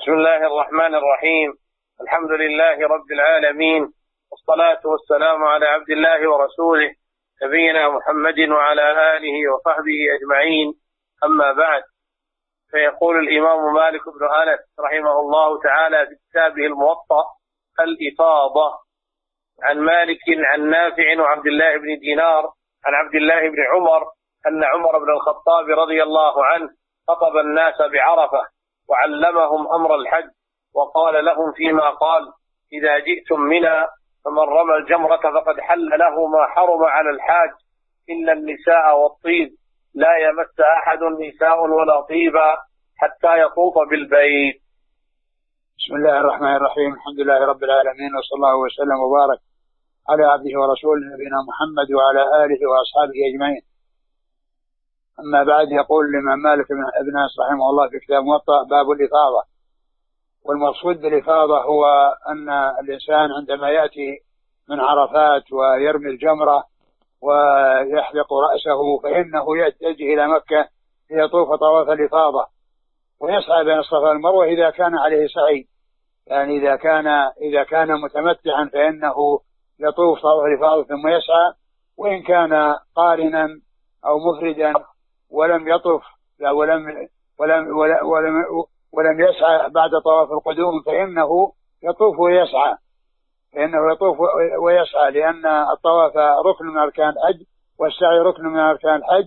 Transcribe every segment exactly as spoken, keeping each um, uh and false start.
بسم الله الرحمن الرحيم. الحمد لله رب العالمين، والصلاة والسلام على عبد الله ورسوله نبينا محمد وعلى آله وصحبه أجمعين، أما بعد. فيقول الإمام مالك بن أنس رحمه الله تعالى في كتابه الموطأ الإفاضة عن مالك عن نافع وعبد الله بن دينار عن عبد الله بن عمر أن عمر بن الخطاب رضي الله عنه خطب الناس بعرفة وعلمهم أمر الحج، وقال لهم فيما قال: إذا جئتم منى فمن رمى الجمرة فقد حل له ما حرم على الحاج إلا النساء والطيب، لا يمس أحد نساء ولا طيبا حتى يطوف بالبيت. بسم الله الرحمن الرحيم. الحمد لله رب العالمين، وصلى الله وسلم وبارك على عبده ورسوله نبينا محمد وعلى آله وأصحابه أجمعين. أما بعد، يقول الإمام مالك بن أنس رحمه الله في كتاب الموطأ: باب الإفاضة. والمقصود بالإفاضة هو أن الإنسان عندما يأتي من عرفات ويرمي الجمرة ويحلق رأسه فإنه يتجه إلى مكة ليطوف طواف الإفاضة ويسعى بين الصفا والمروة إذا كان عليه سعي، يعني إذا كان إذا كان متمتعا فإنه يطوف طواف الإفاضة ثم يسعى، وإن كان قارنا أو مفردا ولم يطف لا ولم ولم ولم, ولم, ولم يسعى بعد طواف القدوم فإنه يطوف ويسعى فإنه يطوف ويسعى لأن الطواف ركن من أركان الحج والسعي ركن من أركان الحج.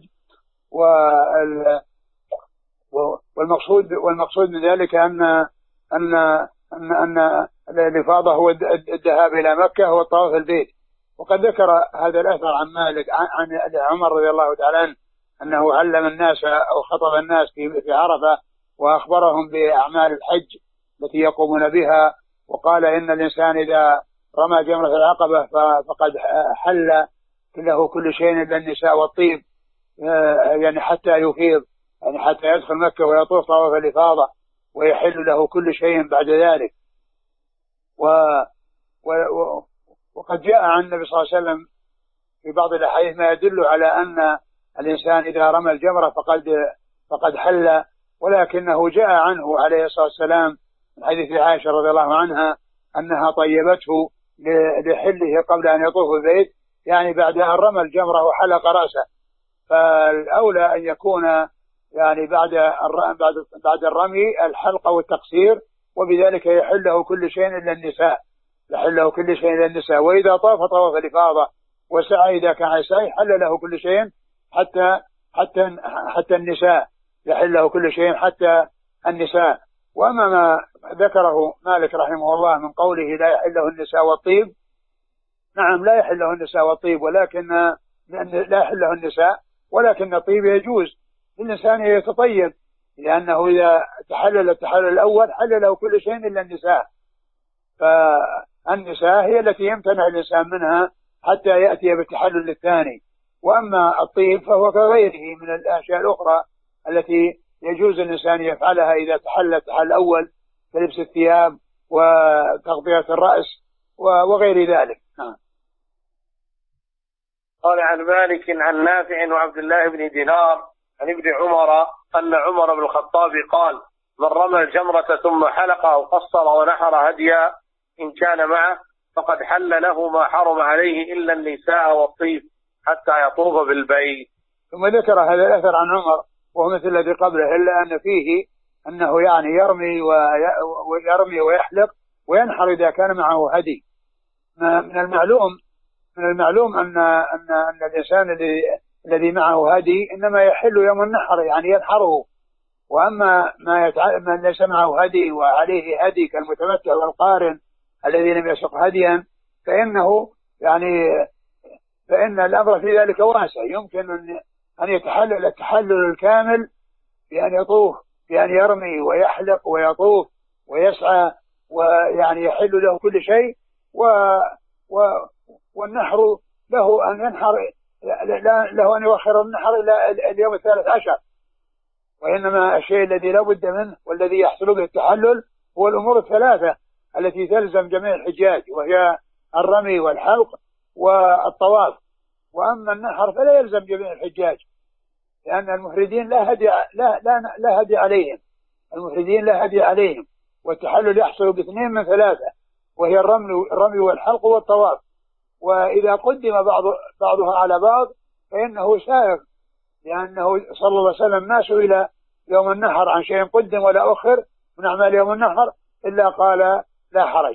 والمقصود والمقصود من ذلك أن أن أن, أن الإفاضة هو الذهاب إلى مكة هو طواف البيت. وقد ذكر هذا الأثر عن مالك عن عمر رضي الله تعالى عنه أنه علم الناس أو خطب الناس في عرفة وأخبرهم بأعمال الحج التي يقومون بها، وقال: إن الإنسان إذا رمى جمرة العقبة فقد حل له كل شيء إلا النساء والطيب، يعني حتى يفيض، يعني حتى يدخل مكة ويطوف طواف الإفاضة ويحل له كل شيء بعد ذلك. و و وقد جاء عن النبي صلى الله عليه وسلم في بعض الأحاديث ما يدل على أن الإنسان إذا رمى الجمرة فقد فقد حل، ولكنه جاء عنه عليه الصلاة والسلام من حديث عائشة رضي الله عنها أنها طيبته لحله قبل أن يطوف البيت، يعني بعد أن رمى الجمرة وحلق رأسه. فالأولى أن يكون يعني بعد بعد بعد الرمي الحلق والتقصير، وبذلك يحله كل شيء إلا النساء يحله كل شيء إلا النساء. وإذا طاف طواف الإفاضة وسعى إذا كان سعي حل له كل شيء حتى حتى حتى النساء يحله كل شيء حتى النساء. وأما ما ذكره مالك رحمه الله من قوله لا يحله النساء والطيب، نعم لا يحله النساء والطيب، ولكن لا يحله النساء ولكن الطيب يجوز للإنسان يتطيب، لأنه إذا تحلل التحلل الأول حل له كل شيء إلا النساء، فالنساء هي التي يمتنع الإنسان منها حتى يأتي بالتحلل الثاني. وأما الطيب فهو كغيره من الأشياء الأخرى التي يجوز الإنسان يفعلها إذا تحلل التحلل الأول كلبس الثياب وتغطية الرأس وغير ذلك. قال عن مالك عن نافع وعبد الله بن دينار عن ابن عمر أن عمر بن الخطاب قال: من رمى الجمرة ثم حلق أو قصر ونحر هديا إن كان معه فقد حل له ما حرم عليه إلا النساء والطيب حتى يطوف بالبيت. ثم ذكر هذا الأثر عن عمر وهو مثل الذي قبله، إلا أن فيه أنه يعني يرمي ويرمي ويحلق وينحر إذا كان معه هدي. من المعلوم من المعلوم أن أن أن الإنسان الذي الذي معه هدي إنما يحل يوم النحر، يعني ينحره. وأما ما يتع... من ليس معه هدي وعليه هدي كالمتمتع والقارن الذي لم يسق هديا فإنه يعني فإن الأمر في ذلك واسع، يمكن أن أن يتحلل التحلل الكامل بأن يطوف بأن يرمي ويحلق ويطوف ويسعى، ويعني يحل له كل شيء. و... و... والنحر له أن ينحر له أن يؤخر النحر إلى اليوم الثالث عشر، وإنما الشيء الذي لا بد منه والذي يحصل به التحلل هو الأمور الثلاثة التي تلزم جميع الحجاج، وهي الرمي والحلق والطواف. وأما النحر فلا يلزم جميع الحجاج، لأن المفردين لا هدي لا لا لا هدي عليهم المفردين لا هدي عليهم والتحلل يحصل باثنين من ثلاثة، وهي الرمي الرمي والحلق والطواف. وإذا قدم بعض بعضها على بعض فإنه سائغ، لأنه صلى الله عليه وسلم ما سئل يوم النحر عن شيء قدم ولا أخر من أعمال يوم النحر إلا قال لا حرج.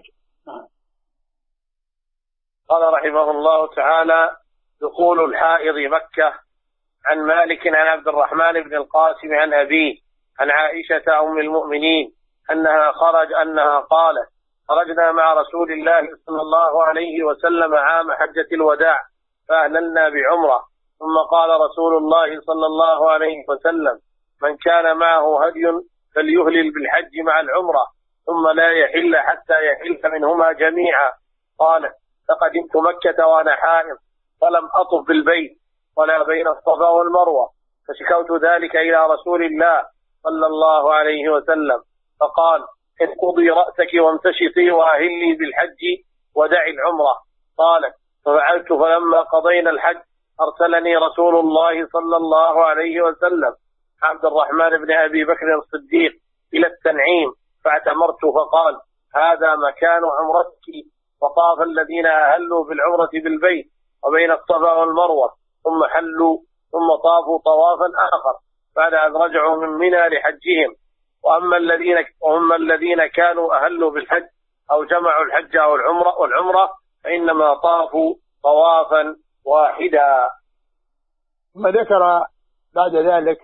قال رحمه الله تعالى: دخول الحائض مكة. عن مالك عن عبد الرحمن بن القاسم عن أبيه عن عائشة أم المؤمنين أنها خرج أنها قالت: خرجنا مع رسول الله صلى الله عليه وسلم عام حجة الوداع فأهللنا بعمرة، ثم قال رسول الله صلى الله عليه وسلم: من كان معه هدي فليهلل بالحج مع العمرة ثم لا يحل حتى يحل منهما جميعا. قالت: فقدمت مكة وأنا حائض فلم أطف بالبيت ولا بين الصفا والمروة، فشكوت ذلك إلى رسول الله صلى الله عليه وسلم فقال: انقضي رأسك وامتشطي وأهلي بالحج ودعي العمرة. قالت: ففعلت، فلما قضينا الحج أرسلني رسول الله صلى الله عليه وسلم عبد الرحمن بن أبي بكر الصديق إلى التنعيم فاعتمرت، فقال: هذا مكان عمرتك. وطاف الذين أهلوا بالعمرة بالبيت وبين الصفا والمروة ثم حلوا ثم طافوا طوافا آخر بعد أن رجعوا من منى لحجهم. وأما الذين وأما الذين كانوا أهلوا بالحج أو جمعوا الحج أو العمرة والعمرة فإنما طافوا طوافا واحدا. ثم ذكر بعد ذلك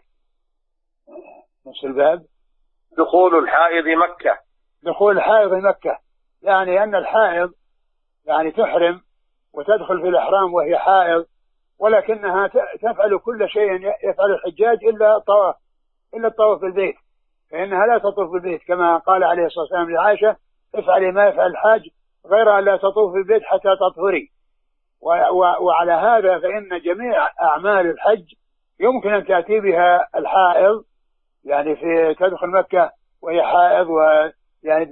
نفس الباب: دخول الحائض مكة. دخول الحائض مكة، يعني أن الحائض يعني تحرم وتدخل في الإحرام وهي حائض، ولكنها تفعل كل شيء يفعل الحجاج إلا الطواف، إلا الطواف بالبيت، فإنها لا تطوف بالبيت كما قال عليه الصلاة والسلام لعائشة: افعلي ما يفعل الحاج غير أن لا تطوف بالبيت حتى تطهري. وعلى هذا فإن جميع أعمال الحج يمكن أن تأتي بها الحائض، يعني في تدخل مكة وهي حائض، ويعني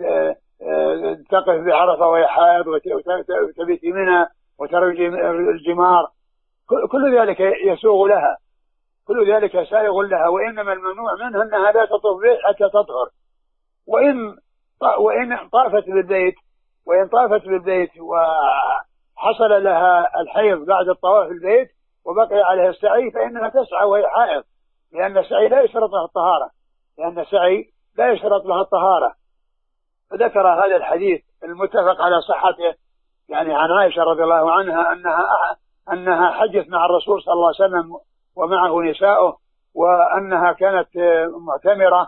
تقف بعرفة وهي حائض، وتبيت منى وترجي الجمار، كل ذلك يسوغ لها، كل ذلك سائغ لها. وإنما الممنوع منها أنها لا تطوف به حتى تطهر. وإن وإن طافت بالبيت وإن طافت بالبيت وحصل لها الحيض بعد الطواف بالبيت وبقي عليها السعي فإنها تسعى وهي حائض، لأن السعي لا يشترط لها الطهارة، لأن السعي لا يشترط لها الطهارة. فذكر هذا الحديث المتفق على صحته، يعني عن عائشة رضي الله عنها أنها أنها حجت مع الرسول صلى الله عليه وسلم ومعه نساؤه، وأنها كانت معتمرة،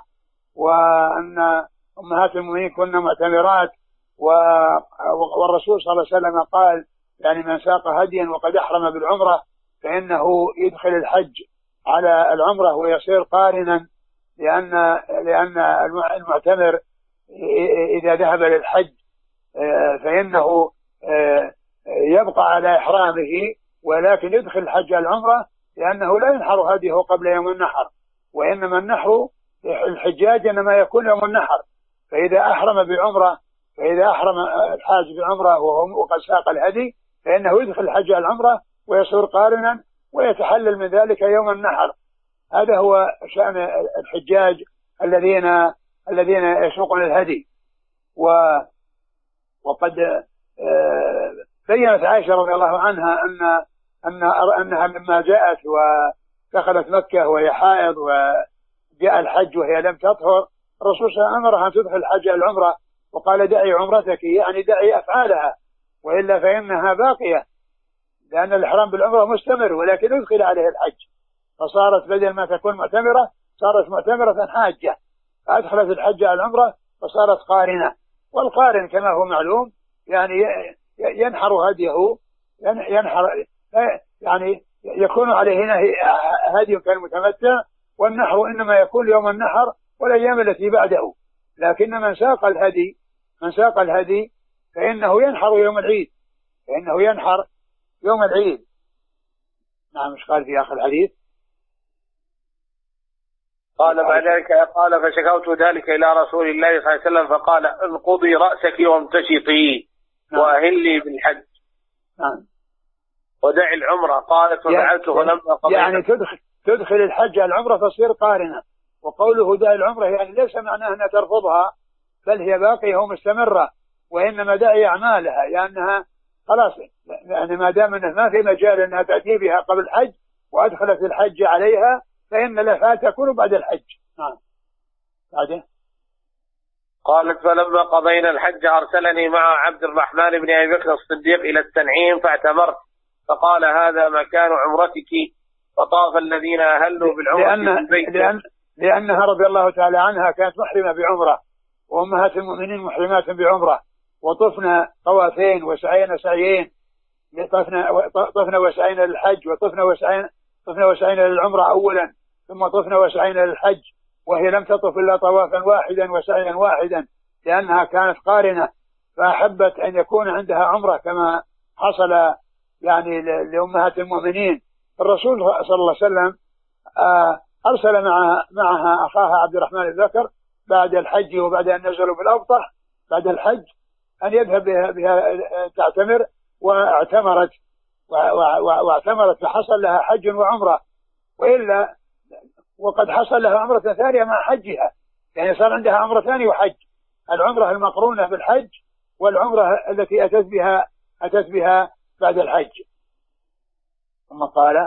وأن أمهات المؤمنين كنا معتمرات، والرسول صلى الله عليه وسلم قال: يعني من ساق هديا وقد أحرم بالعمرة فإنه يدخل الحج على العمرة ويصير قارنا، لأن لأن المعتمر إذا ذهب للحج فإنه يبقى على إحرامه، ولكن يدخل الحج على العمرة، لأنه لا ينحر هديه قبل يوم النحر، وإنما النحر الحجاج إنما يكون يوم النحر. فإذا أحرم بعمرة فإذا أحرم الحاج بعمرة وقد ساق الهدي فإنه يدخل الحج على العمرة ويصير قارنا ويتحلل من ذلك يوم النحر. هذا هو شأن الحجاج الذين الذين يسوقون الهدي. و وقد بينت عائشة رضي الله عنها أن أن أنها لما جاءت ودخلت مكة وهي حائض وجاء الحج وهي لم تطهر، الرسول صلى الله عليه وسلم أمرها أن تدخل الحج على العمرة، وقال: دعي عمرتك، يعني دعي أفعالها، وإلا فإنها باقية، لأن الإحرام بالعمرة مستمر، ولكن يدخل عليه الحج، فصارت بدل ما تكون معتمرة صارت معتمرة حاجة، فأدخلت الحج على العمرة فصارت قارنة. والقارن كما هو معلوم يعني ينحر هديه، ينحر يعني يكون عليه هنا هدي كالمتمتع، والنحر إنما يكون يوم النحر والأيام التي بعده. لكن من ساق الهدي من ساق الهدي فإنه ينحر يوم العيد، فإنه ينحر يوم العيد. نعم. مش قال في آخر الحديث؟ قال بعد ذلك قال: فشكوت ذلك إلى رسول الله صلى الله عليه وسلم فقال: انقضي رأسك وامتشطي وأهلي بالحج. نعم. ودعي العمرة. قالت: ففعلت فلما قضيت. يعني تدخل تدخل الحج على العمرة فتصير قارنة. وقوله دعي العمرة يعني ليس معناه أنها ترفضها بل هي باقية ومستمرة، وإنما دعي أعمالها لأنها خلاص، يعني ما دام أنه ما في مجال أنها تأتي بها قبل الحج وأدخلت الحج عليها فإن لها تكون بعد الحج. نعم. بعده قالت فلما قضينا الحج أرسلني مع عبد الرحمن بن أبي بكر الصديق إلى التنعيم فاعتمرت، فقال هذا مكان عمرتك، فطاف الذين أهلوا بالعمرة لأن بالبيت. لأن لأنها رضي الله تعالى عنها كانت محرمة بعمرة، وأمهات المؤمنين محرمات بعمرة، وطفنا طوافين وسعينا سعيين، طفنا طفنا وسعينا للحج، وطفنا وسعينا طفنا وسعينا للعمرة أولا، ثم طفنا وسعينا للحج، وهي لم تطف إلا طوافا واحدا وسعيا واحدا لأنها كانت قارنة، فأحبت أن يكون عندها عمرة كما حصل يعني لأمهات المؤمنين. الرسول صلى الله عليه وسلم أرسل معها, معها أخاها عبد الرحمن بن بكر بعد الحج وبعد أن نزلوا بالأبطح بعد الحج أن يذهب بها, بها تعتمر، واعتمرت واعتمرت فحصل لها حج وعمرة، وإلا وقد حصل لها عمرة ثانية مع حجها، يعني صار عندها عمرة ثانية وحج، العمرة المقرونة بالحج والعمرة التي أتت بها أتت بها بعد الحج. ثم قال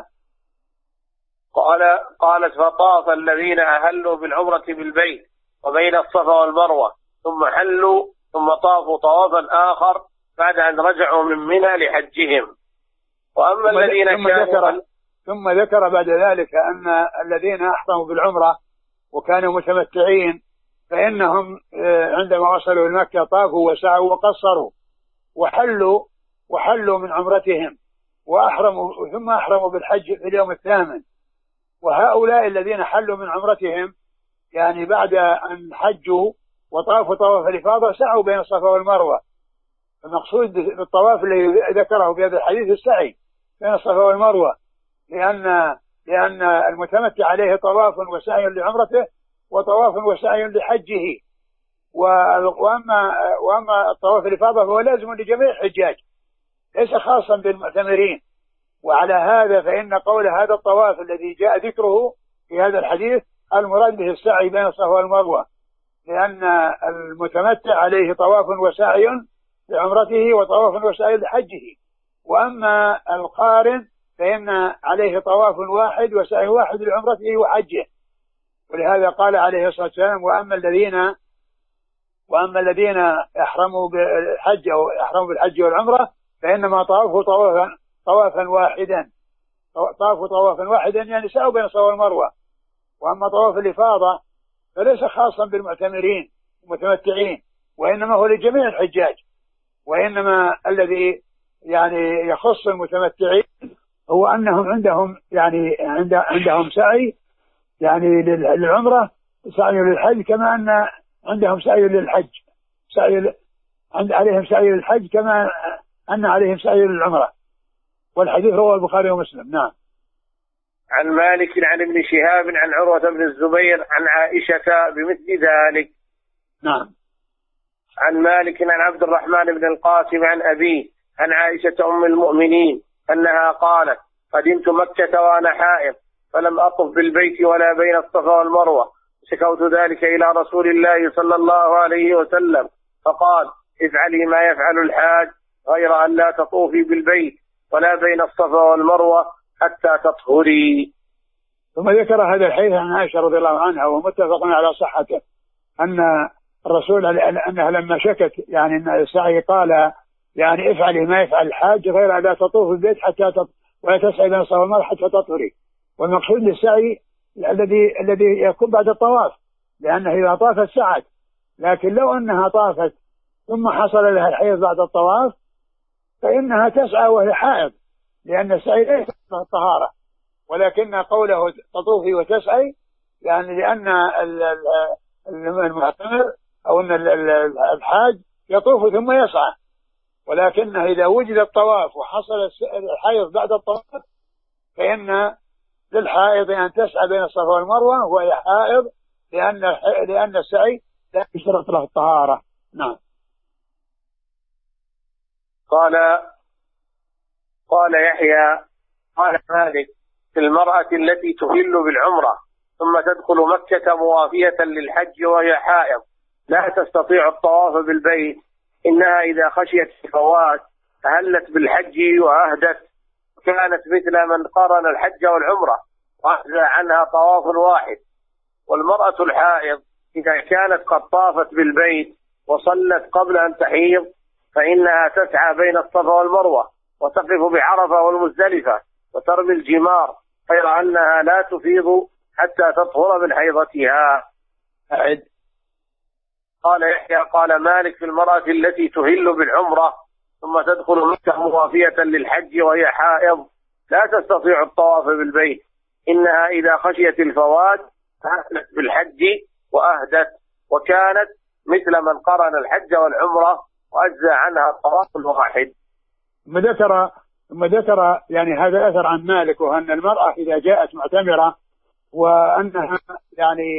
قال قالت فطاف الذين أهلوا بالعمرة بالبيت وبين الصفا والمروة ثم حلوا ثم طافوا طوافا آخر بعد أن رجعوا من منى لحجهم. وأما ثم الذين ثم ذكر, ثم ذكر بعد ذلك أن الذين أحرموا بالعمرة وكانوا متمتعين فإنهم عندما وصلوا لمكة طافوا وسعوا وقصروا وحلوا وحلوا من عمرتهم وأحرموا ثم أحرموا بالحج في اليوم الثامن. وهؤلاء الذين حلوا من عمرتهم يعني بعد أن حجوا وطافوا طواف الإفاضة سعوا بين الصفا والمروة. المقصود بالطواف الذي ذكره في هذا الحديث السعي بين الصفا والمروة، لأن لأن المتمتع عليه طواف وسعي لعمرته وطواف وسعي لحجه. وأما وأما الطواف الإفاضة فهو لازم لجميع الحجاج ليس خاصا بالمعتمرين. وعلى هذا فإن قول هذا الطواف الذي جاء ذكره في هذا الحديث المراد به السعي بين الصفا والمروة، لأن المتمتع عليه طواف وسعي لعمرته وطواف وسعي لحجه، وأما القارن فإن عليه طواف واحد وسعي واحد لعمرته وحجه. ولهذا قال عليه الصلاة والسلام وأما الذين وأما الذين يحرموا بالحج أو يحرموا بالحج والعمرة فإنما طافوا طوافا طوافا واحدا طافوا طوافا واحدا يعني سعوا بين الصفا والمروة. وأما طواف الإفاضة فليس خاصا بالمعتمرين المتمتعين، وإنما هو لجميع الحجاج، وإنما الذي يعني يخص المتمتعين هو أنهم عندهم يعني عندهم سعي يعني للعمرة سعي للحج كما أن عندهم سعي للحج سعي عند عليهم سعي للحج كما أن عليهم سعي للعمرة. والحديث رواه البخاري ومسلم. نعم. عن مالك عن ابن شهاب عن عروة بن الزبير عن عائشة بمثل ذلك. نعم. عن مالك عن عبد الرحمن بن القاسم عن أبيه عن عائشة أم المؤمنين أنها قالت قدمت مكة وأنا حائض فلم أطف بالبيت ولا بين الصفا والمروة، شكوت ذلك إلى رسول الله صلى الله عليه وسلم فقال افعلي ما يفعل الحاج غير أن لا تطوفي بالبيت ولا بين الصفا والمروة حتى تطهري. ثم ذكر هذا الحديث عن عائشة رضي الله عنها ومتفق على صحته أن الرسول أنها لما شكت يعني أن السعي قال يعني افعلي ما يفعل الحاج غير أن لا تطوفي بالبيت حتى تط... ولا تسعي بين الصفا والمروة حتى تطهري. والمقصود للسعي الذي الذي يكون بعد الطواف، لأنه إذا طافت سعت، لكن لو أنها طافت ثم حصل لها الحيض بعد الطواف فإنها تسعى وهي حائض، لأن السعي ليس الطهارة، ولكن قوله تطوفي وتسعي يعني لأن المعتمر أو أن الحاج يطوف ثم يسعى، ولكنه إذا وجد الطواف وحصل الحيض بعد الطواف فإن للحائض أن تسعى بين الصفا والمروة وهي حائض، لأن لأن السعي لا يشترط له الطهارة. نعم. قال قال يحيى قال مالك في المرأة التي تهل بالعمرة ثم تدخل مكة موافية للحج وهي حائض لا تستطيع الطواف بالبيت، إنها إذا خشيت الفوات أهلت بالحج وأهدت، كانت مثل من قارن الحج والعمرة وأجزى عنها طواف واحد. والمرأة الحائض إذا كانت قد طافت بالبيت وصلت قبل أن تحيض فإنها تسعى بين الصفا والمروة وتقف بعرفة والمزدلفة وترمي الجمار، غير أنها لا تفيض حتى تطهر من حيضتها. أعد. قال يحيى قال مالك في المرأة التي تهل بالعمرة ثم تدخل مكة موافية للحج وهي حائض لا تستطيع الطواف بالبيت، إنها إذا خشيت الفوات أهلت بالحج وأهدت، وكانت مثل من قرن الحج والعمرة وأجزى عنها الطواف الواحد. ثم ذكر ثم ذكر يعني هذا الأثر عن مالك، وأن المرأة إذا جاءت معتمرة وأنها يعني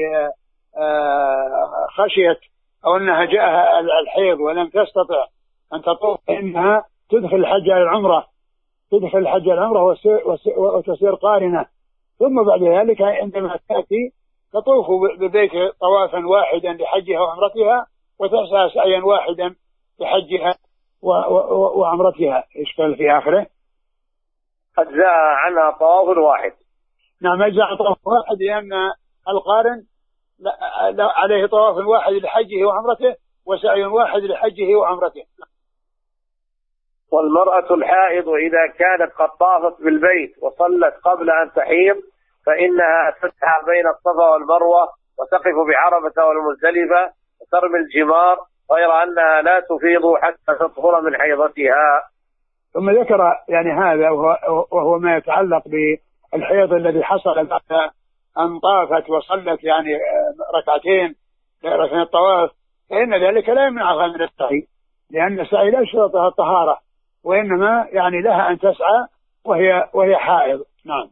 خشيت أو أنها جاءها الحيض ولم تستطع أن تطوف فإنها تدخل الحج على العمرة تدخل الحج على العمرة وتصير قارنة، ثم بعد ذلك عندما تأتي تطوف ببيت طوافا واحدا لحجها وعمرتها وتسعى سعيا واحدا لحجها وعمرتها. إيش قال في آخره؟ أجزاء عنها طواف واحد. نعم، أجزاء طواف واحد، لأن القارن عليه طواف واحد لحجه وعمرته وسعي واحد لحجه وعمرته. والمرأة الحائض إذا كانت قد طافت بالبيت وصلت قبل أن تحيض فإنها تسعى بين الصفا والمروة وتقف بعرفة والمزدلفة وترمي الجمار، غير أنها لا تفيض حتى تطهر من حيضتها. ثم ذكر يعني هذا وهو ما يتعلق بالحيض الذي حصل بعد أن طافت وصلت يعني ركعتين ركعتين الطواف، فإن ذلك لا يمنعها من السعي، لأن السعي لا يشترطها الطهارة، وإنما يعني لها أن تسعى وهي وهي حائض. نعم.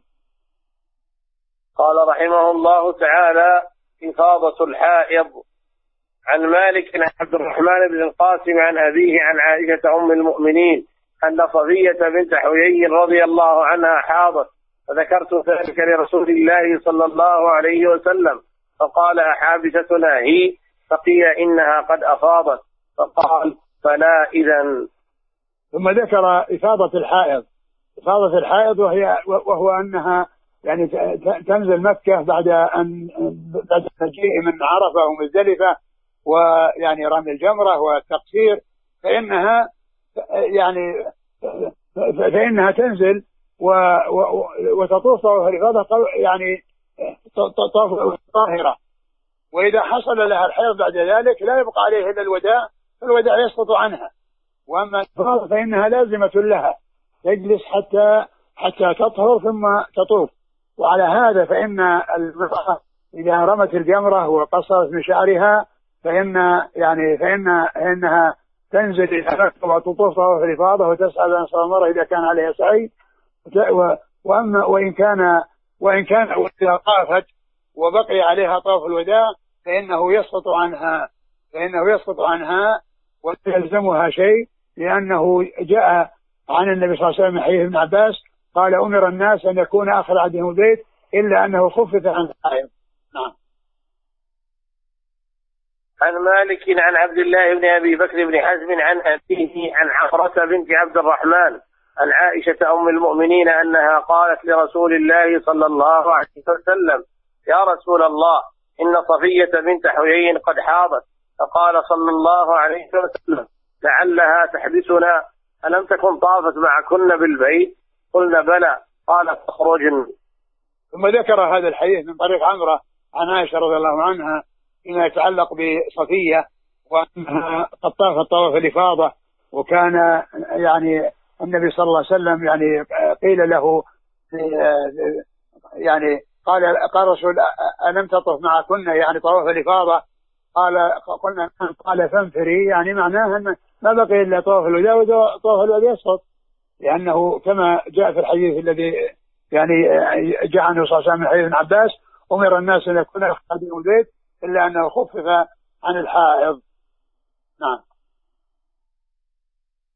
قال رحمه الله تعالى: إفاضة الحائض. عن مالك عن عبد الرحمن بن القاسم عن أبيه عن عائشة أم المؤمنين أن صفية بنت حيي رضي الله عنها حاضت، فذكرت ذلك لرسول الله صلى الله عليه وسلم فقال: أحابستنا هي؟ فقيل: إنها قد أفاضت. فقال: فلا إذن. ثم ذكر إفاضة الحائض. إفاضة الحائض وهي وهو أنها يعني تنزل مكة بعد أن بعد المجيء من عرفة ومزدلفة ويعني رمي الجمرة والتقصير، فإنها يعني فإنها تنزل وتطوف طواف الإفاضة يعني طواف طاهرة، وإذا حصل لها الحيض بعد ذلك لا يبقى عليه إلا الوداع، فالوداع يسقط عنها. وأما الإفاضة فإنها لازمة لها، تجلس حتى حتى تطهر ثم تطوف. وعلى هذا فإن المرأة إذا رمت الجمرة وقصرت من شعرها فإن يعني فإن إنها تنزل إلى مكة وتطوف طواف الإفاضة وتسعى بين الصفا والمروة إذا كان عليها سعي. وأما وإن كان وإن كان إذا طافت وبقي عليها طواف الوداع فإنه يسقط عنها فإنه يسقط عنها ولا يلزمها شيء، لأنه جاء عن النبي صلى الله عليه وسلم حديث ابن عباس قال: أمر الناس أن يكون آخر عهدهم البيت إلا أنه خفف عن الحائض. نعم. عن مالك عن عبد الله بن أبي بكر بن حزم عن أبيه عن عفرة بنت عبد الرحمن عن عائشة أم المؤمنين أنها قالت لرسول الله صلى الله عليه وسلم: يا رسول الله، إن صفية بنت حيي قد حاضت. فقال صلى الله عليه وسلم: لعلها تحبسنا، ألم تكن طافت معكن بالبيت؟ قلنا: بلى. قال: فاخرجن. ثم ذكر هذا الحديث من طريق عمرة عن عائشة رضي الله عنها فيما يتعلق بصفية، وأنها قد طافت طواف الإفاضة، وكان يعني النبي صلى الله عليه وسلم يعني قيل له يعني قال قال رسول: ألم تطف معكن يعني طواف الإفاضة؟ قال قلنا: قال: فانفري، يعني معناها أن ما بقي إلا طواف الوداع، وطواف الوداع يسقط، لأنه كما جاء في الحديث الذي يعني جاء عنه صلى الله عليه وسلم من حديث ابن عباس: أمر الناس أن يكون خادم البيت إلا أنه خفف عن الحائض. نعم.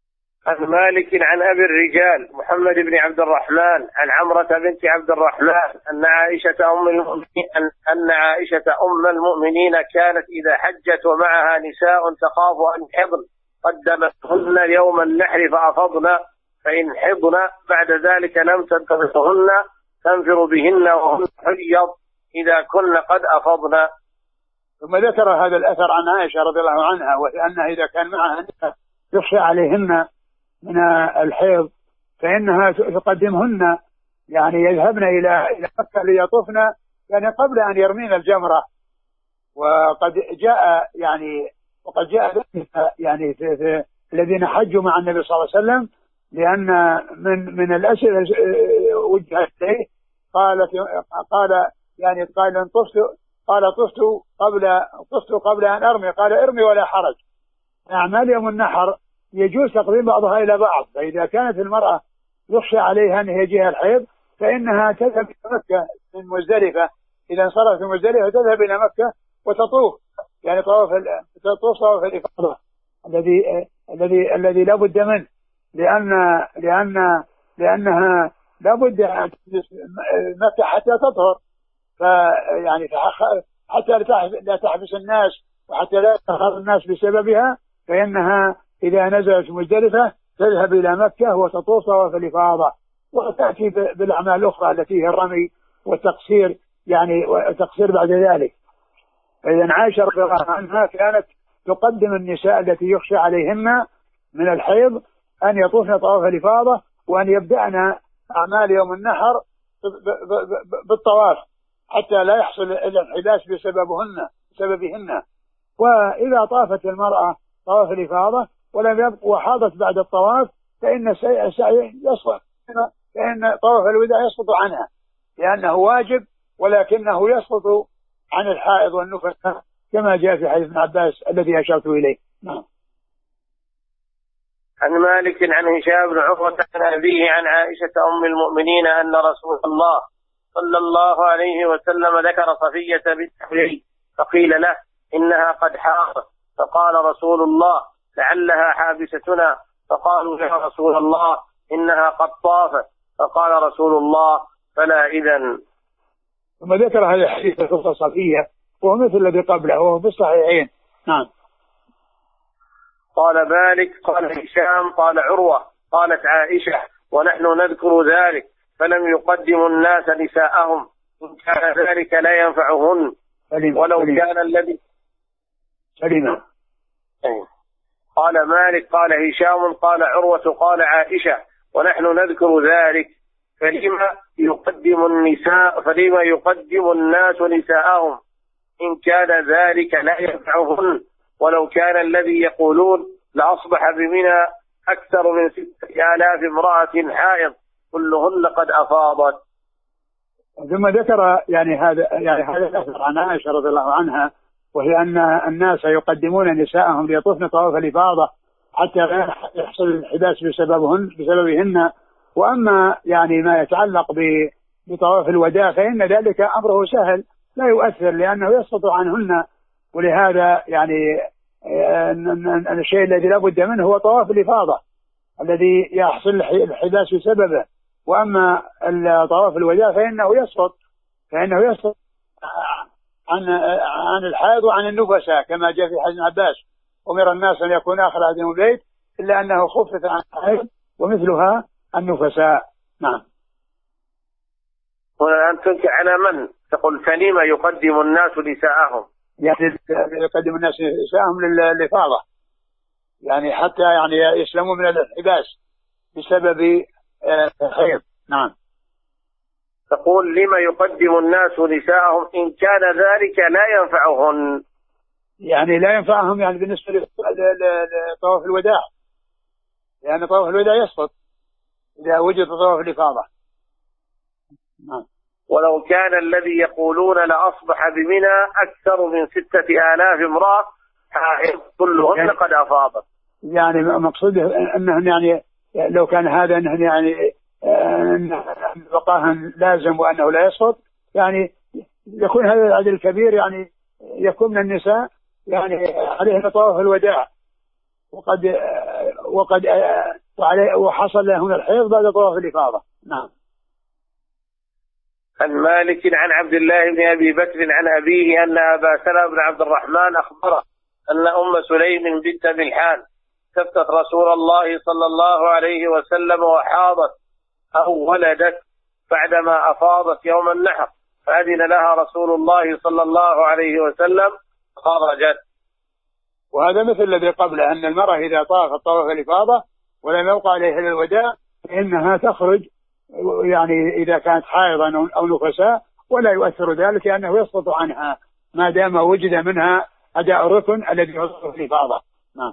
عن مالك عن أبي الرجال محمد بن عبد الرحمن عن عمرة بنت عبد الرحمن أن عائشة أم المؤمنين أن عائشة أم المؤمنين كانت إذا حجت ومعها نساء تخاف أن حضن قدمتهن يوم النحر فأفضن، فإن حضن بعد ذلك لم تنتظرهن تنفر بهن وهن حيض إذا كن قد أفضن. ثم ذكر هذا الأثر عن عائشة رضي الله عنها، وأنها إذا كان معها نساء يخشى عليهن من الحيض فإنها تقدمهن، يعني يذهبن إلى إلى مكة ليطوفن يعني قبل أن يرمين الجمرة. وقد جاء يعني وقد جاء يعني في في الذين حجوا مع النبي صلى الله عليه وسلم، لأن من من الأسئلة وجهت إليه قالت قال يعني قال ان طفت قال طفت قبل طفت قبل أن أرمي، قال ارمي ولا حرج. أعمال يوم النحر يجوز تقديم بعضها إلى بعض، فإذا كانت المرأة يخشى عليها أن يجيها الحيض فإنها تذهب إلى مكة من مزدلفة، إذا انصرفت من مزدلفة تذهب إلى مكة وتطوف، يعني طواف تطوف طواف الإفاضة الذي الذي الذي لا بد منه، لأن لأن لأنها لا بد أن مكة حتى تطهر، فيعني حتى لا تحبس الناس وحتى لا يتخاف الناس بسببها، فإنها إذا نزلت مزدلفة تذهب إلى مكة وتطوف طواف الإفاضة وتأتي بالأعمال الأخرى التي هي الرمي والتقصير، يعني والتقصير بعد ذلك. فإذا عائشة رضي الله عنها كانت تقدم النساء التي يخشى عليهن من الحيض أن يطوفن طواف الإفاضة وأن يبدأن أعمال يوم النحر بالطواف حتى لا يحصل الانحباس بسببهن بسببهن. وإذا طافت المرأة طواف الإفاضة ولم يبق وحاضت بعد الطواف فإن السعي يسقط، فإن طواف الوداع يسقط عنها لأنه واجب، ولكنه يسقط عن الحائض والنفساء كما جاء في حديث ابن عباس الذي أشرت إليه. نعم. عن مالك عن هشام بن عروة عن أبيه عن عائشة أم المؤمنين أن رسول الله صلى الله عليه وسلم ذكر صفية بنت حيي فقيل له إنها قد حاضت، فقال رسول الله لعلها حابستنا، فقالوا يا رسول الله إنها قد طافت، فقال رسول الله فلا إذن. ثم ذكر هذا الحديث قصة صفية وهو مثل الذي قبله وهو في الصحيحين. نعم. قال مالك قال هشام قال عروة قالت عائشة ونحن نذكر ذلك فلم يقدموا الناس نساءهم إن كان ذلك لا ينفعهن ولو سليم. كان الذي سليم. قال مالك قال هشام قال عروة قال عائشة ونحن نذكر ذلك فلما يقدم النساء فلما يقدم الناس نساءهم إن كان ذلك لا ينفعهن ولو كان الذي يقولون لأصبح بمنى أكثر من ستة آلاف امرأة حائض كلهن قد أفاضت. ثم ذكر يعني هذا يعني هذا الأثر عن عائشة رضي الله عنها، وهي أن الناس يقدمون نساءهم ليطوفن طواف الإفاضة حتى لا يحصل الانحباس بسببهن بسببهن. وأما يعني ما يتعلق بطواف الوداع فإن ذلك أمره سهل لا يؤثر لأنه يسقط عنهن، ولهذا يعني الشيء الذي لا بد منه هو طواف الإفاضة الذي يحصل الحباس بسببه. وأما طواف الوداع فإنه يسقط فإنه يسقط عن عن الحائض وعن النفساء كما جاء في حديث عباس أمر الناس أن يكون آخر عهدهم البيت إلا أنه خفف عن الحائض ومثلها النفساء. نعم. وأن تنكر على من تقول فلما يقدم الناس نساءهم، يعني يقدم الناس نساءهم للإفاضة يعني حتى يعني يسلموا من الانحباس بسبب الحيض. نعم. تقول لما يقدم الناس نساءهم إن كان ذلك لا ينفعهن، يعني لا ينفعهم يعني بالنسبة لطواف الوداع، لأن يعني طواف الوداع يسقط إذا وجد طواف الإفاضة. نعم. ولو كان الذي يقولون لأصبح بمنى أكثر من ستة آلاف امرأة حائض كلهن يعني قد أفاضت، يعني مقصود أنهم يعني لو كان هذا أنهم يعني أن بقاها لازم وأنه لا يسقط، يعني يكون هذا العدد الكبير يعني يكون من النساء يعني عليهن طواف الوداع وقد وقد وحصل له هنا الحيض بعد طواف الإفاضة. نعم. عن مالك عن عبد الله بن أبي بكر عن أبيه أن أبا سلمة بن عبد الرحمن أخبره أن أم سليم بنت ملحان استفتت رسول الله صلى الله عليه وسلم وحاضت أو ولدت بعدما أفاضت يوم النحر، فأذن لها رسول الله صلى الله عليه وسلم خرجت. وهذا مثل الذي قبله، أن المرأة إذا طافت طواف الإفاضة ولم يبقى عليها الوداع فإنها تخرج، يعني إذا كانت حائضا أو نفساء، ولا يؤثر ذلك لأنه يسقط عنها ما دام وجد منها أداء الركن الذي هو طواف الإفاضة. نعم.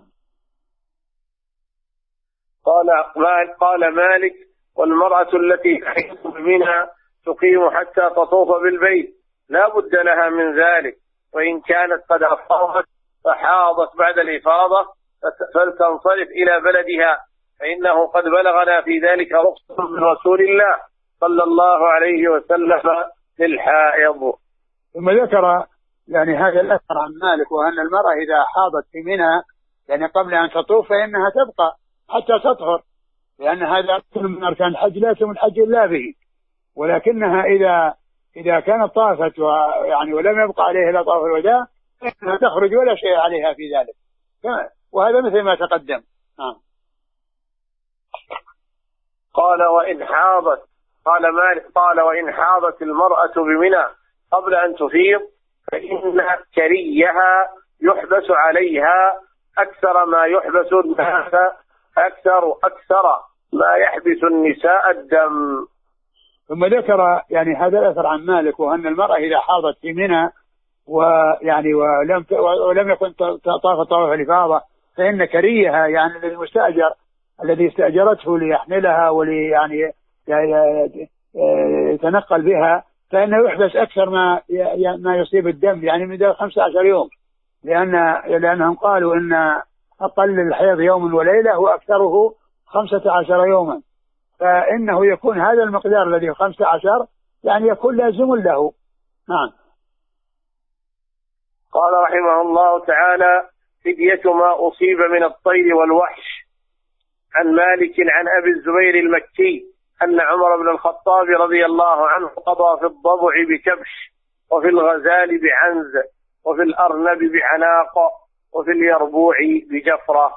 قال قال مالك: والمرأة التي تحيض بمنى تقيم حتى تطوف بالبيت لا بد لها من ذلك، وإن كانت قد أفاضت فحاضت بعد الإفاضة فلتنصرف إلى بلدها، فإنه قد بلغنا في ذلك رخصة من رسول الله صلى الله عليه وسلم للحائض. ثم ذكر يعني هذا الأثر عن مالك، وأن المرأة إذا حاضت في منى يعني قبل أن تطوف فإنها تبقى حتى تطهر، لأن هذا ركن من أركان الحج لا يتم الحج إلا به، ولكنها إذا إذا كانت طافت ويعني ولم يبقى عليها إلا طواف الوداع فإنها تخرج ولا شيء عليها في ذلك، وهذا مثل ما تقدم. نعم. قال وإن حاضت قال مالك قال وإن حاضت المرأة بمنى قبل أن تفيض فإن كريها يحبس عليها أكثر ما يحبس الناس أكثر أكثر ما يحبس النساء الدم. ثم ذكر يعني هذا الأثر عن مالك، وأن المرأة إذا حاضت في منى ويعني ولم ولم يكن طاف طواف الإفاضة فإن كريها يعني الذي مستأجر الذي استأجرته ليحملها ولي يعني يتنقل بها فإنه يحبس أكثر ما ما يصيب الدم، يعني من خمسة عشر يوم، لأن لأنهم قالوا إن أقل الحيض يوم وليلة وأكثره خمسة عشر يوما، فإنه يكون هذا المقدار الذي خمسة عشر يعني يكون لازم له. نعم. قال رحمه الله تعالى: فدية ما أصيب من الطير والوحش. عن مالك عن أبي الزبير المكي أن عمر بن الخطاب رضي الله عنه قضى في الضبع بكبش، وفي الغزال بعنز، وفي الأرنب بعناق، وفي اليربوع بجفرة.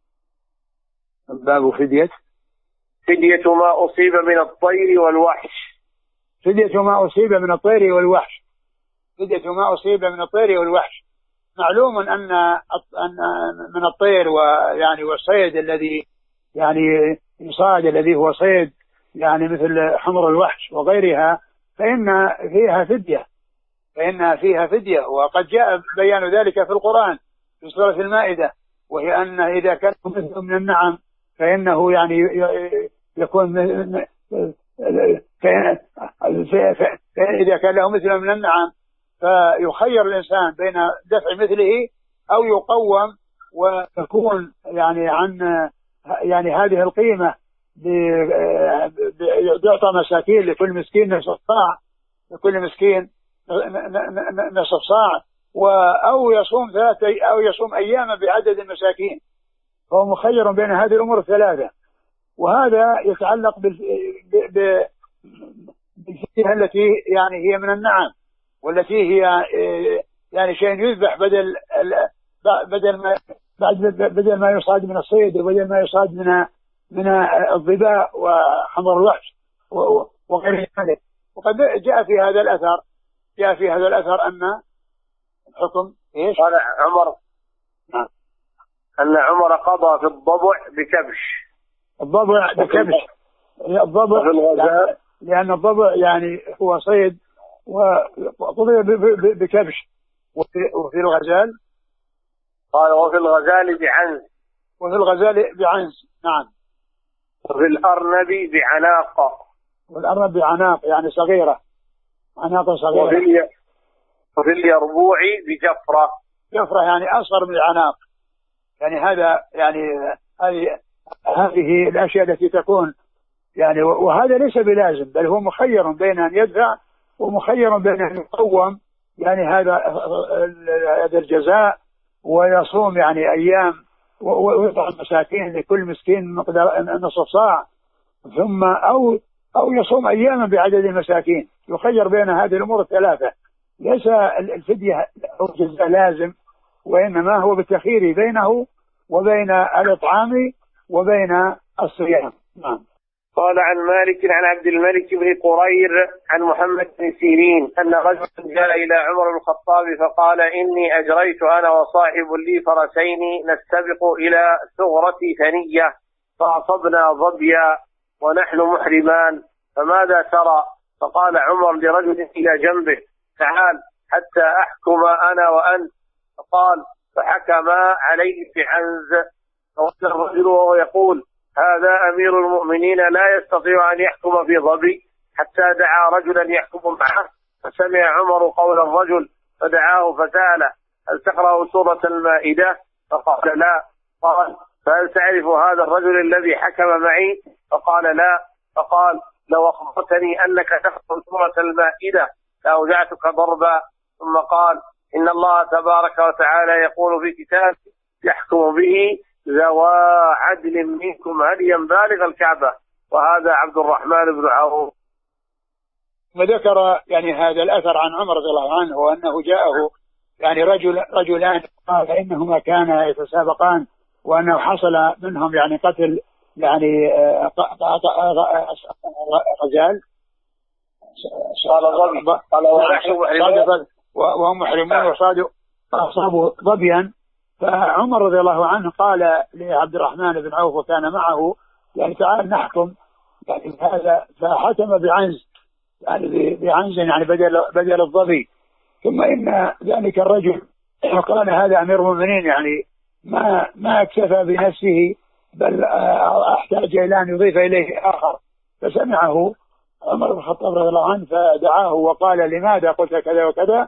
باب فدية فدية ما أصيب من الطير والوحش. فدية ما أصيب من الطير والوحش فدية ما أصيب من الطير والوحش. معلوم أن أن من الطير ويعني والصيد الذي يعني يصاد الذي هو صيد يعني مثل حمر الوحش وغيرها فإن فيها فدية فإن فيها فدية وقد جاء بيان ذلك في القرآن في سورة المائدة، وهي أن إذا كان مثل من النعم فإنه يعني يكون فإن إذا كان له مثل من النعم فيخير الإنسان بين دفع مثله أو يقوم وتكون يعني عن يعني هذه القيمة بيعطى مساكين، لكل مسكين نصف صاع، لكل مسكين نصف صاع، أو يصوم ثلاثة أو يصوم أياما بعدد المساكين، فهو مخير بين هذه الأمور الثلاثة. وهذا يتعلق بالفدية التي يعني هي من النعم، والتي هي يعني شيء يذبح بدل بدل ما بدل ما يصاد من الصيد وبدل ما يصاد من من الظباء وحمر الوحش وغير ذلك. وقد جاء في هذا الأثر جاء في هذا الأثر أن الحكم إيش؟ قال عمر نعم. أن عمر قضى في الضبع بكبش. الضبع بكبش الضبع يعني لأن الضبع يعني هو صيد وقضي بكبش. وفي الغزال قال وفي الغزال بعنز. وفي الغزال بعنز. نعم. وفي الأرنب بعناق. والأرنب بعناق يعني صغيرة، عناق صغيرة. وفي, وفي اليربوع بجفرة. جفرة يعني أصغر من العناق. يعني هذا يعني هذه هذه الأشياء التي تكون يعني، وهذا ليس بلازم، بل هو مخير بين أن يدفع ومخير بين أن يقوم يعني هذا هذا الجزاء ويصوم يعني أيام ويطعم مساكين لكل مسكين مقدار نصف صاع، ثم أو أو يصوم أياما بعدد المساكين. يخير بين هذه الأمور الثلاثة. ليس الفدية أو الجزاء لازم، وإنما هو بالتخيير بينه وبين الإطعام وبين الصيام. نعم. قال عن مالك عن عبد الملك بن قرير عن محمد بن سيرين أن رجلا جاء إلى عمر بن الخطاب فقال إني أجريت أنا وصاحب لي فرسين نستبق إلى ثغرة ثنية فأصبنا ظبيا ونحن محرمان، فماذا ترى؟ فقال عمر لرجل إلى جنبه تعال حتى أحكم أنا وأنت. فقال فحكما عليه بعنز. فوصل الرجل وهو يقول هذا أمير المؤمنين لا يستطيع أن يحكم في ظبي، حتى دعا رجلا يحكم معه، فسمع عمر قول الرجل فدعاه فسأله هل تقرأ سورة المائدة؟ فقال لا. قال فهل تعرف هذا الرجل الذي حكم معي؟ فقال لا. فقال لو أخبرتني أنك تقرأ سورة المائدة لأوجعتك ضربا. ثم قال إن الله تبارك وتعالى يقول في كتابه يحكم به ذوى عدل منكم هديا بالغ الكعبة، وهذا عبد الرحمن بن عوف. وذكر يعني هذا الأثر عن عمر رضي الله عنه وأنه جاءه يعني رجل رجلان قال إنهما كانا يتسابقان، وأنه حصل منهم يعني قتل يعني غزال قال وهم محرمون وصادوا أصابوا ظبيا. فعمر رضي الله عنه قال لعبد الرحمن بن عوف وكان معه يعني تعال نحكم يعني هذا، فحكم بعنز يعني بعنز يعني بدل بدل الظبي. ثم إن ذلك الرجل قال هذا أمير المؤمنين يعني ما ما اكتفى بنفسه بل احتاج إلى أن يضيف إليه آخر. فسمعه عمر بن الخطاب رضي الله عنه فدعاه وقال لماذا قلت كذا وكذا؟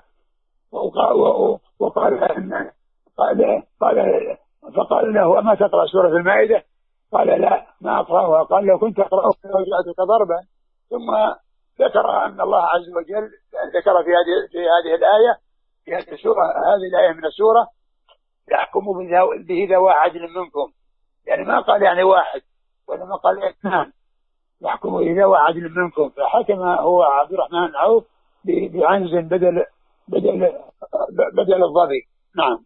وقال إن قال قال فقال له أما تقرأ سورة المائدة؟ قال لا ما أقرأها. قال لو كنت أقرأها لوجعتك ضربا. ثم ذكر أن الله عز وجل ذكر في هذه في هذه الآية في هذه السورة هذه الآية من السورة يحكم به ذوى عدل منكم، يعني ما قال يعني واحد وإنما قال اثنان يحكم به ذوى عدل منكم. فحكم هو عبد الرحمن عوف بعنز بدل بدل بدل الظبي. نعم.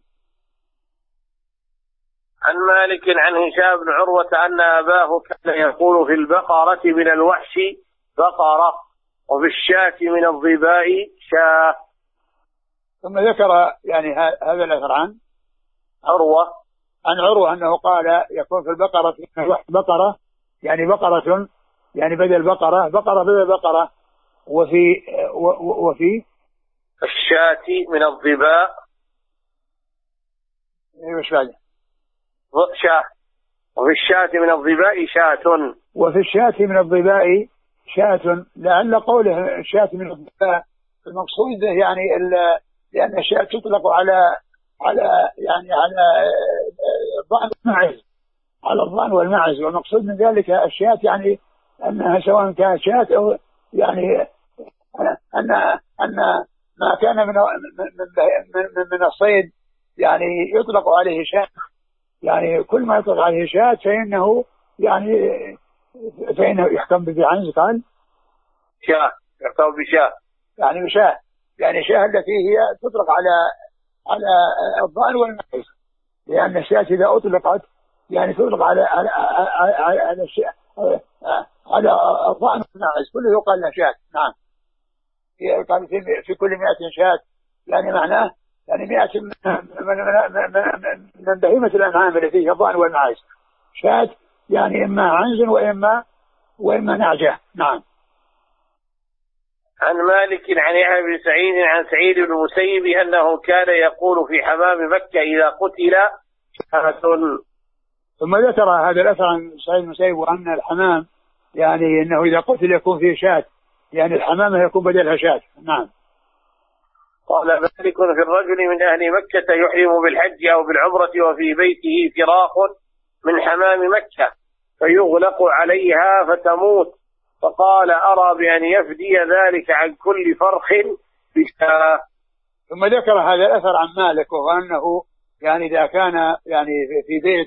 عن مالك عن هشام بن عروة أن أباه كان يقول في البقرة من الوحش بقرة وفي الشاة من الظباء شاة. ثم ذكر يعني هذا الأثر عن عروة عن عروة أنه قال يكون في البقرة من الوحش بقرة يعني بقرة يعني بدل بقرة بقرة بدل بقرة، وفي وفي الشاة من الظباء مش بعد شاة وفي الشاة من الظباء شاة وفي الشاة من الظباء شاة. لعل قوله الشاة من الظباء المقصود يعني لأن الشاة تطلق على على يعني على الضأن والمعز على الضأن والمعز، والمقصود من ذلك الشاة يعني أنها سواء كانت شاة أو يعني أن أن ما كان من من من الصيد يعني يطلق عليه شاة، يعني كل ما يطلق عليه شاة فإنه يعني فإنه يحكم بعنز. قال شاة يحكم بشاة يعني بشاة يعني شاة التي هي تطلق على على الضأن والمعز، لأن الشاة إذا أطلقت يعني تطلق على على على على, على الضأن والمعز كله يقال له شاة. نعم. قال في كل مئة شاة يعني معناه يعني مئة من من بهيمة الأنعام التي هي الضأن والمعز. شاة يعني إما عنز وإما وإما نعجة. نعم. عن مالك عن يحيى بن سعيد عن سعيد بن المسيب أنه كان يقول في حمام مكة إذا قتل شاة. ثم ذكر هذا الأثر عن سعيد بن المسيب وأن الحمام يعني أنه إذا قتل يكون فيه شاة، يعني الحمامة يكون بدلها شاة. نعم. قال مالك في الرجل من أهل مكة يحرم بالحج أو بالعمرة وفي بيته فراخ من حمام مكة فيغلق عليها فتموت، فقال أرى بأن يفدي ذلك عن كل فرخ بشاة. ثم ذكر هذا الأثر عن مالك وأنه يعني إذا كان يعني في بيت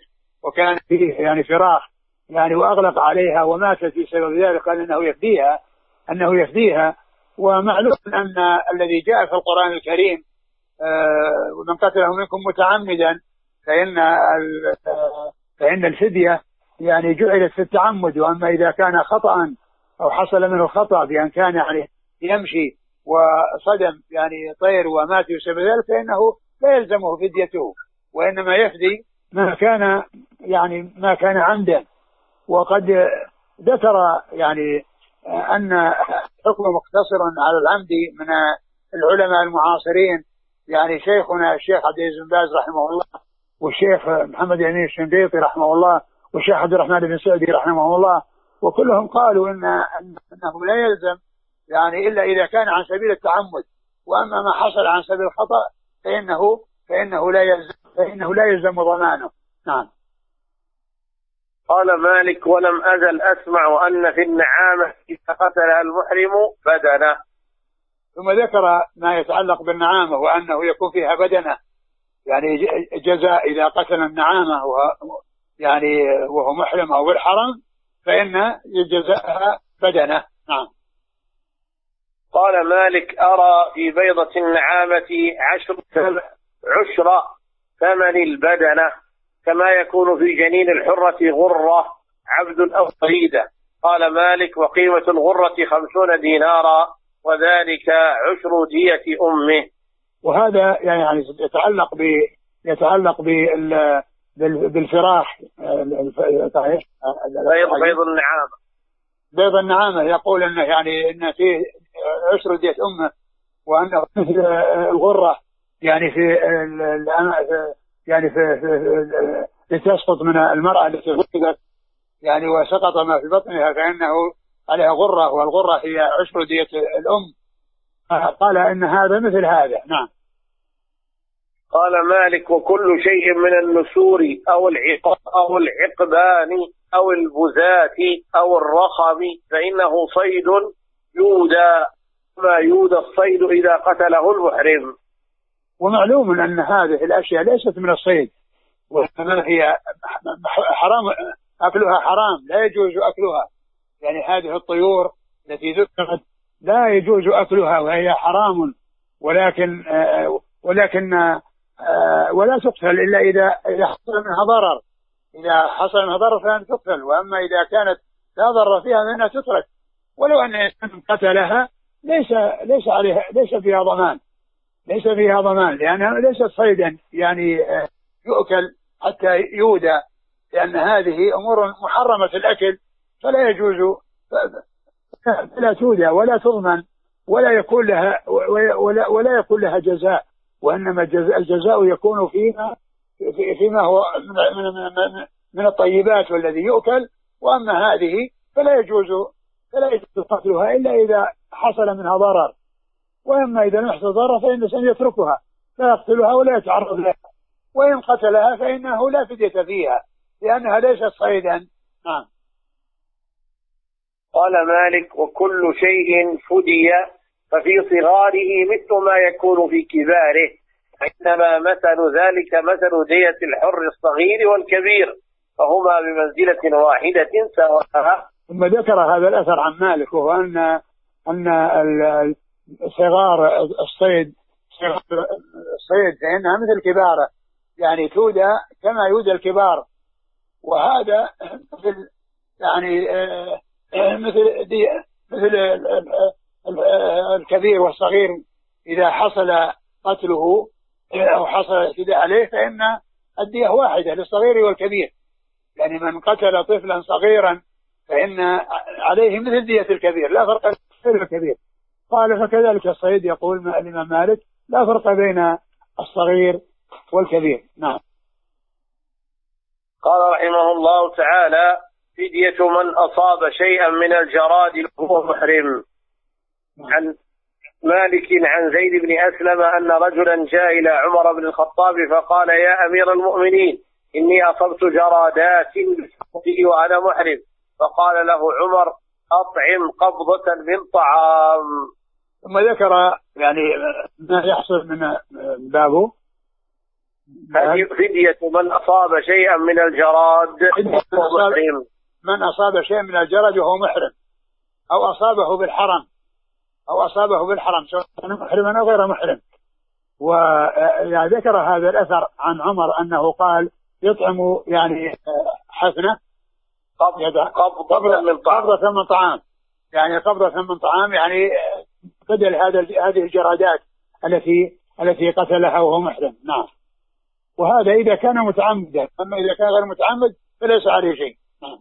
وكان فيه يعني فراخ يعني وأغلق عليها وماتت بسبب ذلك، قال إنه يفديها أنه يفديها. ومعلوم أن الذي جاء في القرآن الكريم آه ومن قتله منكم متعمدا فإن فإن الفدية يعني جعلت في التعمد. وأما إذا كان خطأ أو حصل منه الخطأ بأن كان يعني يمشي وصدم يعني طير ومات بسبب ذلك فإنه لا يلزمه فديته، وإنما يفدي ما كان يعني ما كان عمدا. وقد ذكر يعني أن حكم مقتصر على العمد من العلماء المعاصرين، يعني شيخنا الشيخ عبد العزيز بن باز رحمه الله، والشيخ محمد الأمين الشنقيطي رحمه الله، والشيخ عبد الرحمن بن سعدي رحمه الله، وكلهم قالوا إن أنه لا يلزم يعني إلا إذا كان عن سبيل التعمد، وأما ما حصل عن سبيل الخطأ فإنه فإنه لا يلزم فإنه لا يلزم ضمانه. نعم. قال مالك: ولم أزل أسمع أن في النعامة إذا قتلها المحرم بدنه. ثم ذكر ما يتعلق بالنعامة وأنه يكون فيها بدنه، يعني جزاء إذا قتل النعامة وهو يعني وهو محرم أو بالحرم فإن جزاءها بدنه. نعم. قال مالك: أرى في بيضة النعامة عشر عشر ثمن البدنة كما يكون في جنين الحرة غرة عبد أو فريدة. قال مالك: وقيمة الغرة خمسون دينارا وذلك عشر دية أمه. وهذا يعني يتعلق ب يتعلق بال بالفراخ بيض بيض النعامة بيض النعامة يقول إنه يعني إن فيه عشر دية أمه، وأنه مثل الغرة يعني في يعني في, في لتسقط من المرأة التي ولدت يعني وسقط ما في بطنها فإنه عليها غرة، والغرة هي عشر دية الأم. قال إن هذا مثل هذا. نعم. قال مالك: وكل شيء من النسور أو العقاب أو العقبان أو البزات أو الرخم فإنه صيد يودى ما يودى الصيد إذا قتله المحرم. ومعلوم أن هذه الأشياء ليست من الصيد، وإنما هي حرام أكلها، حرام لا يجوز أكلها. يعني هذه الطيور التي ذكرت لا يجوز أكلها وهي حرام، ولكن ولكن ولا تقتل إلا إذا إذا حصل منها ضرر. إذا حصل منها ضرر فإن تقتل، وأما إذا كانت لا ضرر فيها فإنها تترك. ولو أن قتلها ليس ليس عليها ليس فيها ضمان ليس فيها ضمان لأنها ليست صيدا يعني يؤكل حتى يودى، لأن هذه أمور محرمة الأكل فلا يجوز لا تودى ولا تضمن ولا يكون لها ولا, ولا يكون لها جزاء، وإنما الجزاء يكون فيما فيما هو من, من, من الطيبات والذي يؤكل. وأما هذه فلا يجوز فلا يجوز قتلها إلا إذا حصل منها ضرر، وأما إذا لم يحصل ضرر فإن الإنسان يتركها لا يقتلها ولا يتعرض لها، وإن قتلها فإنه لا فدية فيها لأنها ليست صيدا. نعم. قال مالك: وكل شيء فدي ففي صغاره مثل ما يكون في كباره، إنما مثل ذلك مثل دية الحر الصغير والكبير فهما بمنزلة واحدة سواء. ثم ذكر هذا الأثر عن مالك، وهو أن أن صغار الصيد صغار الصيد فإنها مثل كباره، يعني تودى كما يودى الكبار. وهذا مثل يعني مثل دي مثل الكبير والصغير إذا حصل قتله أو حصل اعتداء عليه فإن الدية واحدة للصغير والكبير. يعني من قتل طفلا صغيرا فإن عليه مثل دية الكبير لا فرق بين الصغير والكبير. قال فكذلك الصيد يقول الإمام مالك لا فرق بين الصغير والكبير. نعم. قال رحمه الله تعالى: فدية من أصاب شيئا من الجراد وهو محرم. عن مالك عن زيد بن أسلم أن رجلا جاء إلى عمر بن الخطاب فقال: يا أمير المؤمنين إني أصبت جرادات بصوتي وأنا محرم. فقال له عمر: أطعم قبضة من طعام. ثم ذكر يعني ما يحصل من بابه فدية من أصاب شيئا من الجراد وهو محرم. من أصاب شيئا من الجراد وهو محرم، أو أصابه بالحرم، أو أصابه بالحرم سواء كان محرما أو غير محرم. وذكر هذا الأثر عن عمر أنه قال يطعم يعني حفنة قبضة من طعام، قبضة من طعام، يعني قبضة من طعام، يعني بدل هذا هذه الجرادات التي التي قتلها وهو محرم. نعم. وهذا إذا كان متعمدا، أما إذا كان غير متعمد فليس عليه شيء. نعم.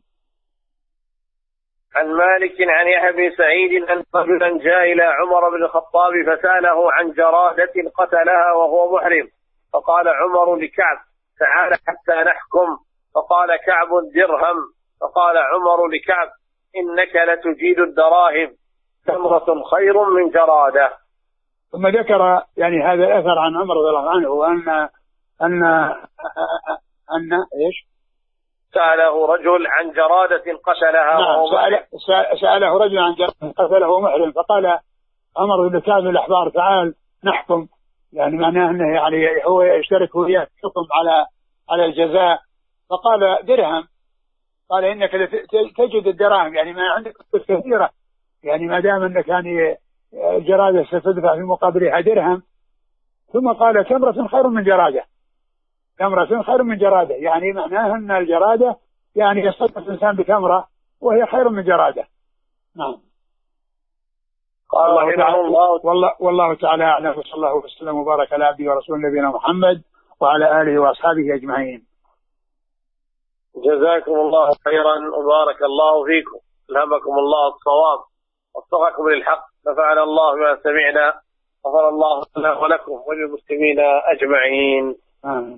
عن مالك عن يحيى بن سعيد أن رجلا جاء إلى عمر بن الخطاب فسأله عن جرادة قتلها وهو محرم، فقال عمر لكعب تعال حتى نحكم، فقال كعب درهم، فقال عمر لكعب إنك لتجيد الدراهم، تمرة خير من جرادة. ثم ذكر يعني هذا الأثر عن عمر رضي الله عنه وأن أن أن إيش؟ سأله رجل عن جرادة قتلها. نعم. سأل سأله رجل عن جرادة قتله محرم، فقال عمر بن كعب الأحبار تعال نحكم، يعني معناه أنه يعني هو يشترك وياه حكم على على الجزاء. فقال درهم، قال إنك تجد الدراهم، يعني ما عندك كثيرة، يعني ما دام أنك يعني جرادة ستدفع في مقابلها درهم. ثم قال تمرة خير من جرادة، تمرة خير من جرادة، يعني معناه أن الجرادة يعني يصدق الإنسان بتمرة وهي خير من جرادة. نعم. قال الله تعالى والله, والله تعالى أعلم، وصلى الله وسلم وبارك على عبده ورسول نبينا محمد وعلى آله وأصحابه أجمعين. جزاكم الله خيرا وبارك الله فيكم، ألهمكم الله الصواب ووفقكم للحق، نفعنا الله بما سمعنا، غفر الله لنا ولكم وللمسلمين أجمعين. آمين.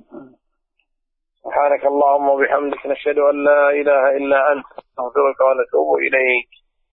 سبحانك اللهم وبحمدك، نشهد أن لا إله إلا أنت، نستغفرك ونتوب إليك.